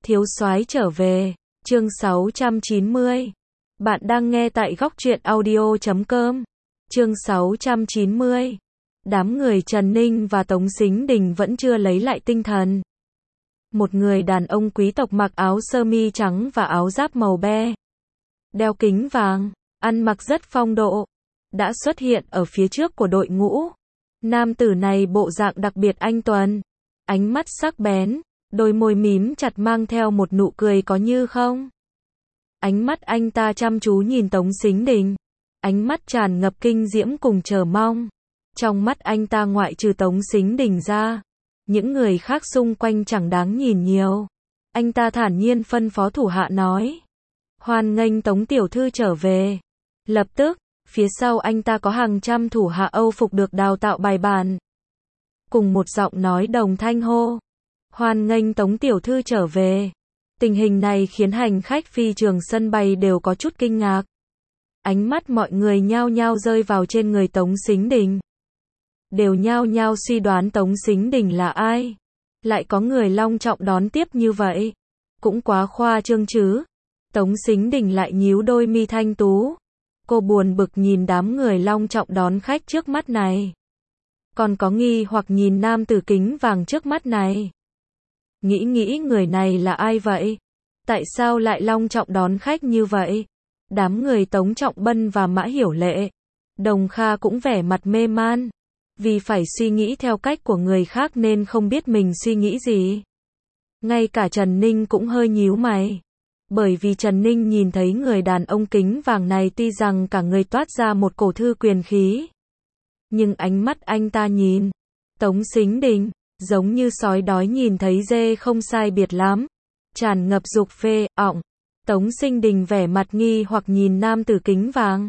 Thiếu soái trở về, chương 690. Bạn đang nghe tại góc truyện audio.com. Chương 690. Đám người Trần Ninh và Tống Sính Đình vẫn chưa lấy lại tinh thần. Một người đàn ông quý tộc mặc áo sơ mi trắng và áo giáp màu be, đeo kính vàng, ăn mặc rất phong độ, đã xuất hiện ở phía trước của đội ngũ. Nam tử này bộ dạng đặc biệt anh tuấn, ánh mắt sắc bén, đôi môi mím chặt mang theo một nụ cười có như không. Ánh mắt anh ta chăm chú nhìn Tống Sính Đình, ánh mắt tràn ngập kinh diễm cùng chờ mong. Trong mắt anh ta ngoại trừ Tống Sính Đình ra, những người khác xung quanh chẳng đáng nhìn nhiều. Anh ta thản nhiên phân phó thủ hạ nói: hoan nghênh Tống tiểu thư trở về. Lập tức, phía sau anh ta có hàng trăm thủ hạ Âu phục được đào tạo bài bản, cùng một giọng nói đồng thanh hô: hoan nghênh Tống tiểu thư trở về. Tình hình này khiến hành khách phi trường sân bay đều có chút kinh ngạc. Ánh mắt mọi người nhao nhao rơi vào trên người Tống Sính Đình, đều nhao nhao suy đoán Tống Sính Đình là ai. Lại có người long trọng đón tiếp như vậy, cũng quá khoa trương chứ. Tống Sính Đình lại nhíu đôi mi thanh tú, cô buồn bực nhìn đám người long trọng đón khách trước mắt này, còn có nghi hoặc nhìn nam tử kính vàng trước mắt này. Nghĩ người này là ai vậy? Tại sao lại long trọng đón khách như vậy? Đám người Tống Trọng Bân và Mã Hiểu Lệ, Đồng Kha cũng vẻ mặt mê man, vì phải suy nghĩ theo cách của người khác nên không biết mình suy nghĩ gì. Ngay cả Trần Ninh cũng hơi nhíu mày, bởi vì Trần Ninh nhìn thấy người đàn ông kính vàng này tuy rằng cả người toát ra một cổ thư quyền khí, nhưng ánh mắt anh ta nhìn Tống Sính Đình, giống như sói đói nhìn thấy dê không sai biệt lắm, tràn ngập dục phê ọng. Tống Sính Đình vẻ mặt nghi hoặc nhìn nam tử kính vàng,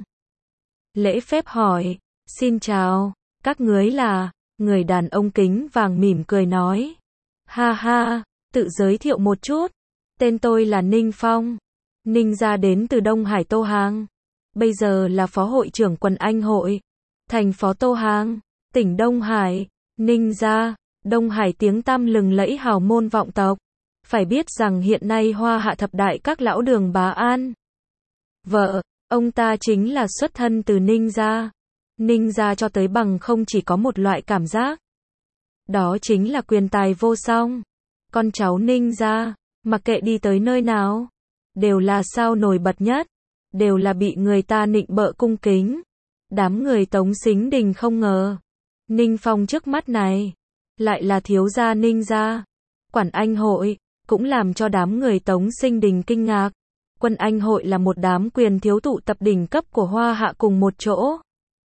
lễ phép hỏi: xin chào, các ngươi là? Người đàn ông kính vàng mỉm cười nói: ha ha, tự giới thiệu một chút, tên tôi là Ninh Phong, Ninh gia đến từ Đông Hải Tô Hàng, bây giờ là phó hội trưởng quần anh hội, thành phố Tô Hàng, tỉnh Đông Hải. Ninh gia, Đông Hải tiếng tăm lừng lẫy hào môn vọng tộc. Phải biết rằng hiện nay Hoa Hạ thập đại các lão Đường Bá An, vợ, ông ta chính là xuất thân từ Ninh gia. Ninh gia cho tới bằng không chỉ có một loại cảm giác, đó chính là quyền tài vô song. Con cháu Ninh gia, mặc kệ đi tới nơi nào, đều là sao nổi bật nhất, đều là bị người ta nịnh bợ cung kính. Đám người Tống Sính Đình không ngờ, Ninh Phong trước mắt này, lại là thiếu gia Ninh gia. Quần anh hội, cũng làm cho đám người Tống Sính Đình kinh ngạc. Quần anh hội là một đám quyền thiếu tụ tập đỉnh cấp của Hoa Hạ cùng một chỗ,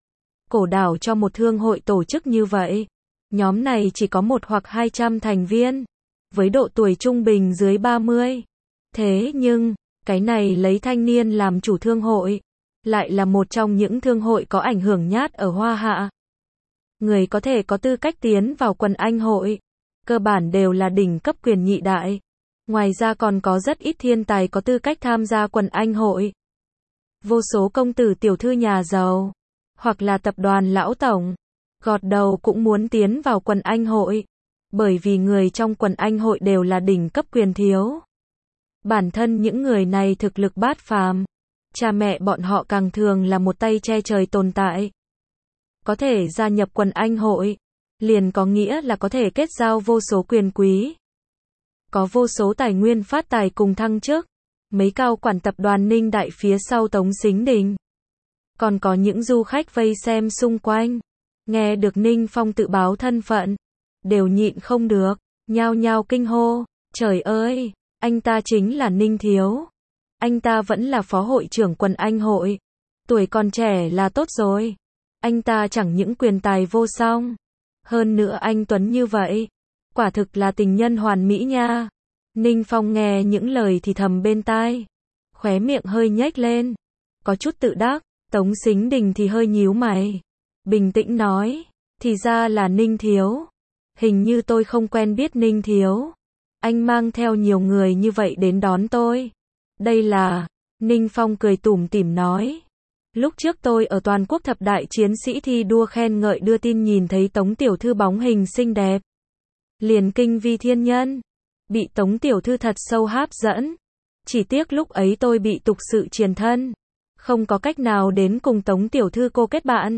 cổ đảo cho một thương hội tổ chức như vậy. Nhóm này chỉ có 1 hoặc 200 thành viên, với độ tuổi trung bình dưới 30. Thế nhưng, cái này lấy thanh niên làm chủ thương hội, lại là một trong những thương hội có ảnh hưởng nhất ở Hoa Hạ. Người có thể có tư cách tiến vào quần anh hội, cơ bản đều là đỉnh cấp quyền nhị đại. Ngoài ra còn có rất ít thiên tài có tư cách tham gia quần anh hội. Vô số công tử tiểu thư nhà giàu, hoặc là tập đoàn lão tổng, gọt đầu cũng muốn tiến vào quần anh hội, bởi vì người trong quần anh hội đều là đỉnh cấp quyền thiếu. Bản thân những người này thực lực bát phàm, cha mẹ bọn họ càng thường là một tay che trời tồn tại. Có thể gia nhập quần anh hội, liền có nghĩa là có thể kết giao vô số quyền quý, có vô số tài nguyên phát tài cùng thăng chức. Mấy cao quản tập đoàn Ninh Đại phía sau Tống Sính Đình, còn có những du khách vây xem xung quanh, nghe được Ninh Phong tự báo thân phận, đều nhịn không được, nhao nhao kinh hô: trời ơi, anh ta chính là Ninh thiếu, anh ta vẫn là phó hội trưởng quần anh hội, tuổi còn trẻ là tốt rồi, anh ta chẳng những quyền tài vô song, hơn nữa anh tuấn như vậy, quả thực là tình nhân hoàn mỹ nha. Ninh Phong nghe những lời thì thầm bên tai, khóe miệng hơi nhếch lên, có chút tự đắc. Tống Sính Đình thì hơi nhíu mày, bình tĩnh nói: thì ra là Ninh thiếu, hình như tôi không quen biết Ninh thiếu, anh mang theo nhiều người như vậy đến đón tôi, đây là... Ninh Phong cười tủm tỉm nói: lúc trước tôi ở toàn quốc thập đại chiến sĩ thi đua khen ngợi đưa tin nhìn thấy Tống tiểu thư bóng hình xinh đẹp, liền kinh vi thiên nhân, bị Tống tiểu thư thật sâu hấp dẫn. Chỉ tiếc lúc ấy tôi bị tục sự triền thân, không có cách nào đến cùng Tống tiểu thư cô kết bạn.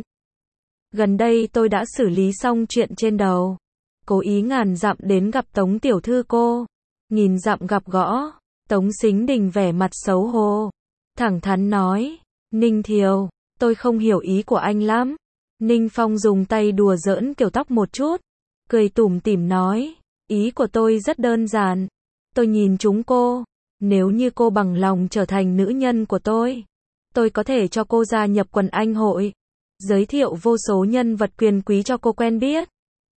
Gần đây tôi đã xử lý xong chuyện trên đầu, cố ý ngàn dặm đến gặp Tống tiểu thư cô. Nghìn dặm gặp gõ, Tống Sính Đình vẻ mặt xấu hổ, thẳng thắn nói, Ninh Thiều, tôi không hiểu ý của anh lắm. Ninh Phong dùng tay đùa giỡn kiểu tóc một chút, cười tủm tỉm nói, ý của tôi rất đơn giản. Tôi nhìn chúng cô, nếu như cô bằng lòng trở thành nữ nhân của tôi có thể cho cô gia nhập quần anh hội, giới thiệu vô số nhân vật quyền quý cho cô quen biết,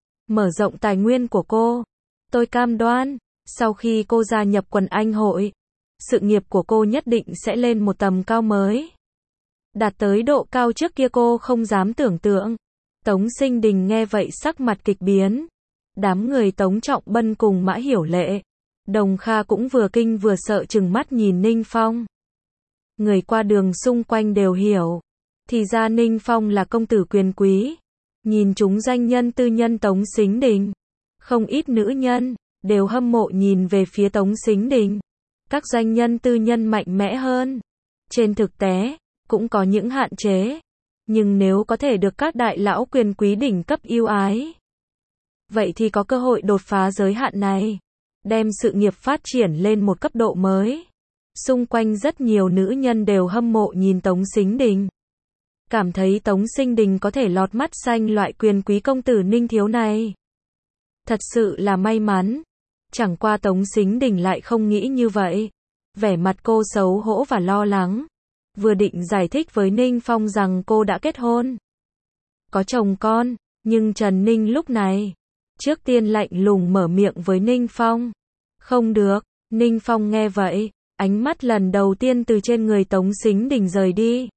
mở rộng tài nguyên của cô. Tôi cam đoan, sau khi cô gia nhập quần anh hội, sự nghiệp của cô nhất định sẽ lên một tầm cao mới, đạt tới độ cao trước kia cô không dám tưởng tượng. Tống Sinh Đình nghe vậy sắc mặt kịch biến. Đám người Tống Trọng Bân cùng Mã Hiểu Lệ, Đồng Kha cũng vừa kinh vừa sợ trừng mắt nhìn Ninh Phong. Người qua đường xung quanh đều hiểu, thì ra Ninh Phong là công tử quyền quý, nhìn chúng danh nhân tư nhân Tống Sính Đình. Không ít nữ nhân đều hâm mộ nhìn về phía Tống Sính Đình. Các doanh nhân tư nhân mạnh mẽ hơn, trên thực tế cũng có những hạn chế, nhưng nếu có thể được các đại lão quyền quý đỉnh cấp yêu ái, vậy thì có cơ hội đột phá giới hạn này, đem sự nghiệp phát triển lên một cấp độ mới. Xung quanh rất nhiều nữ nhân đều hâm mộ nhìn Tống Sính Đình, cảm thấy Tống Sinh Đình có thể lọt mắt xanh loại quyền quý công tử Ninh Thiếu này. Thật sự là may mắn. Chẳng qua Tống Sính Đình lại không nghĩ như vậy. Vẻ mặt cô xấu hổ và lo lắng. Vừa định giải thích với Ninh Phong rằng cô đã kết hôn, có chồng con, nhưng Trần Ninh lúc này, trước tiên lạnh lùng mở miệng với Ninh Phong. Không được. Ninh Phong nghe vậy, ánh mắt lần đầu tiên từ trên người Tống Sính Đình rời đi,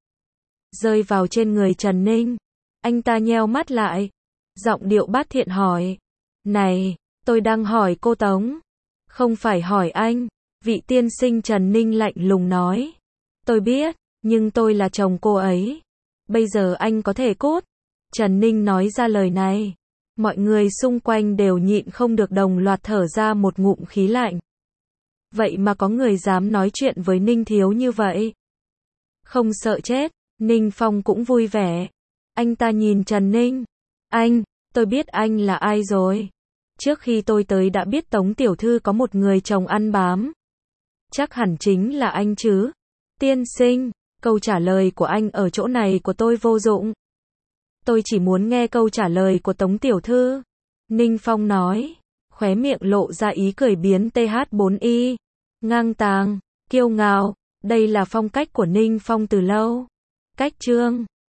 rơi vào trên người Trần Ninh. Anh ta nheo mắt lại, giọng điệu bát thiện hỏi, này, tôi đang hỏi cô Tống, không phải hỏi anh. Vị tiên sinh Trần Ninh lạnh lùng nói, tôi biết, nhưng tôi là chồng cô ấy. Bây giờ anh có thể cút. Trần Ninh nói ra lời này, mọi người xung quanh đều nhịn không được đồng loạt thở ra một ngụm khí lạnh. Vậy mà có người dám nói chuyện với Ninh Thiếu như vậy, không sợ chết. Ninh Phong cũng vui vẻ. Anh ta nhìn Trần Ninh, anh, tôi biết anh là ai rồi. Trước khi tôi tới đã biết Tống tiểu thư có một người chồng ăn bám. Chắc hẳn chính là anh chứ. Tiên sinh, câu trả lời của anh ở chỗ này của tôi vô dụng. Tôi chỉ muốn nghe câu trả lời của Tống tiểu thư. Ninh Phong nói, khóe miệng lộ ra ý cười biến TH4Y. Ngang tàng, kiêu ngạo, đây là phong cách của Ninh Phong từ lâu. Cách chương